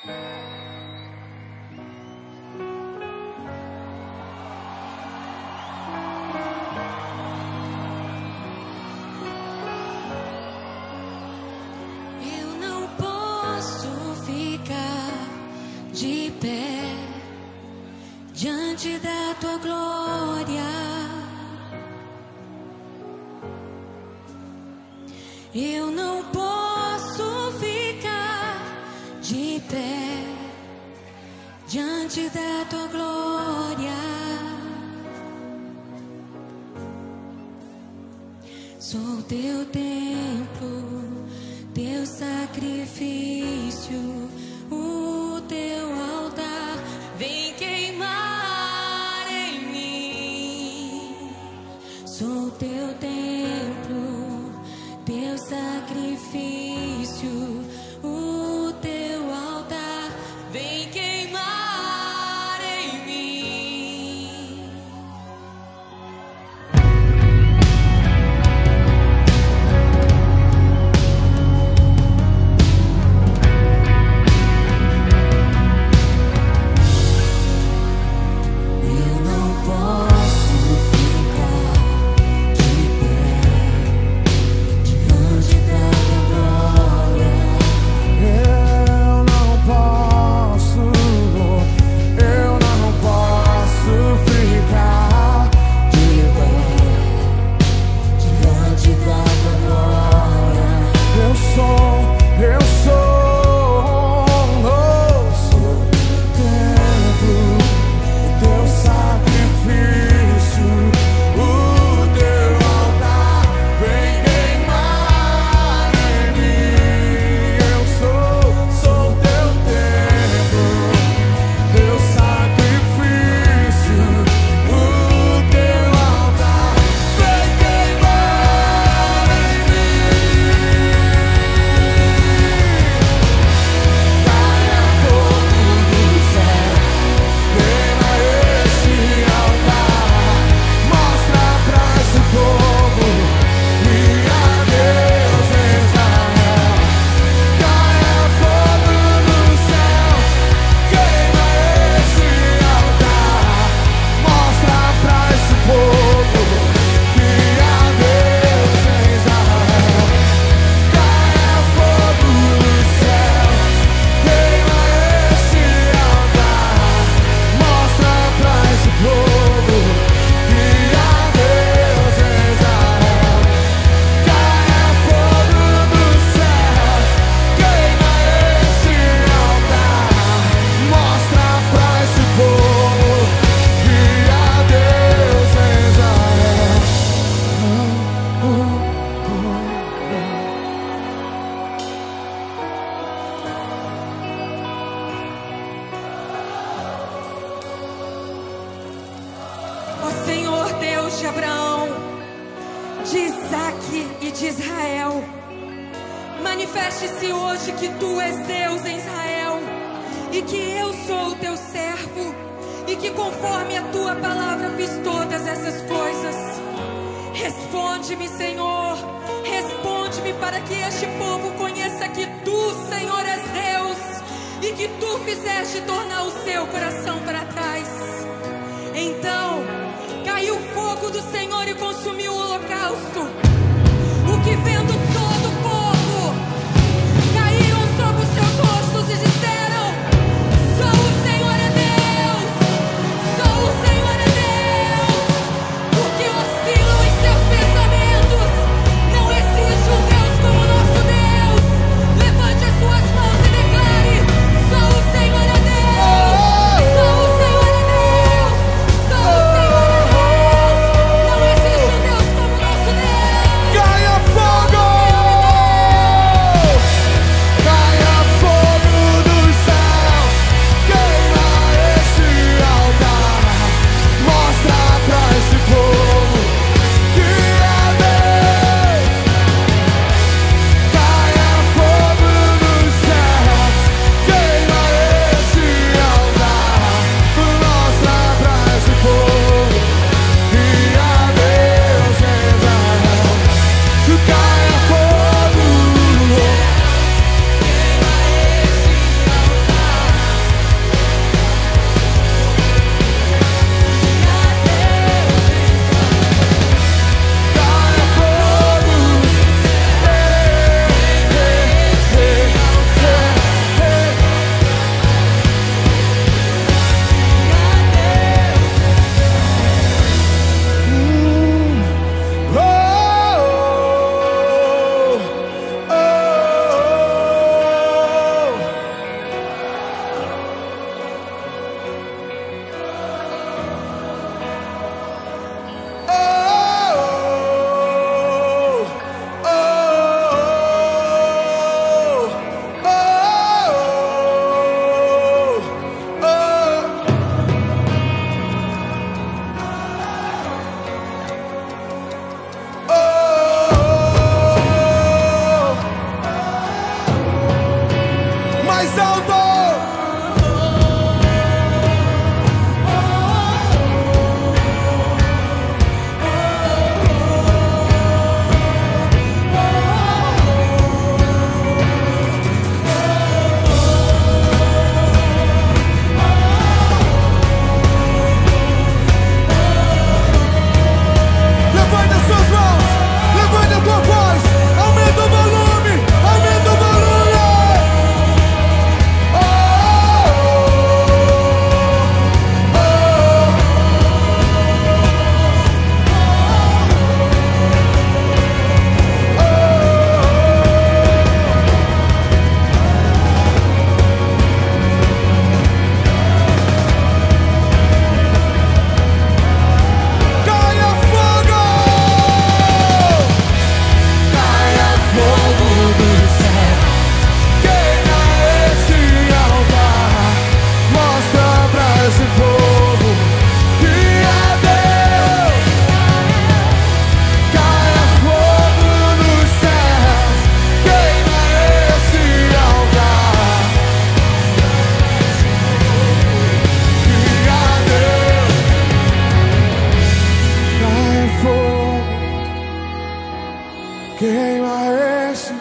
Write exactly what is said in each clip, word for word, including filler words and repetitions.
De pé diante da tua glória, eu não posso ficar de pé diante da tua glória. Sou teu templo, teu sacrifício, o teu altar vem queimar em mim. Sou teu templo, teu sacrifício, o teu altar vem queimar em mim. De Abraão, de Isaque e de Israel, manifeste-se hoje que tu és Deus em Israel e que eu sou o teu servo e que conforme a tua palavra fiz todas essas coisas. Responde-me, Senhor, responde-me para que este povo conheça que tu, Senhor, és Deus e que tu fizeste tornar o seu coração para trás. Então caiu o fogo do Senhor e consumiu o holocausto. O que vendo todo o povo, caíram sobre os seus rostos e disseram: só o Senhor é Deus, só o Senhor é Deus. Porque oscilam em seus pensamentos, não existe um Deus como nosso Deus. Levante as suas mãos e declare: só o Senhor é Deus, só o Senhor é Deus, só o Senhor é Deus. Não existe um Deus como nosso Deus. Caia fogo! mais alto. Queima esse,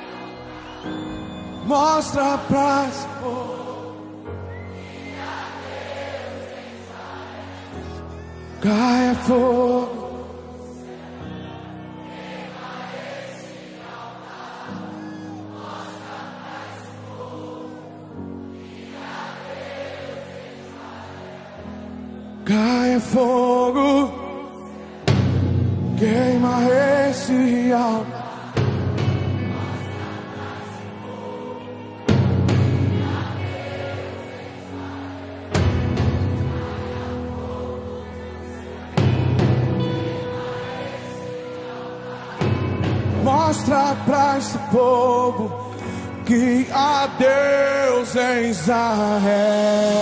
mostra pra esse povo. Caia fogo. Caia fogo. Queima esse altar. Mostra pra esse povo que há Deus em Israel.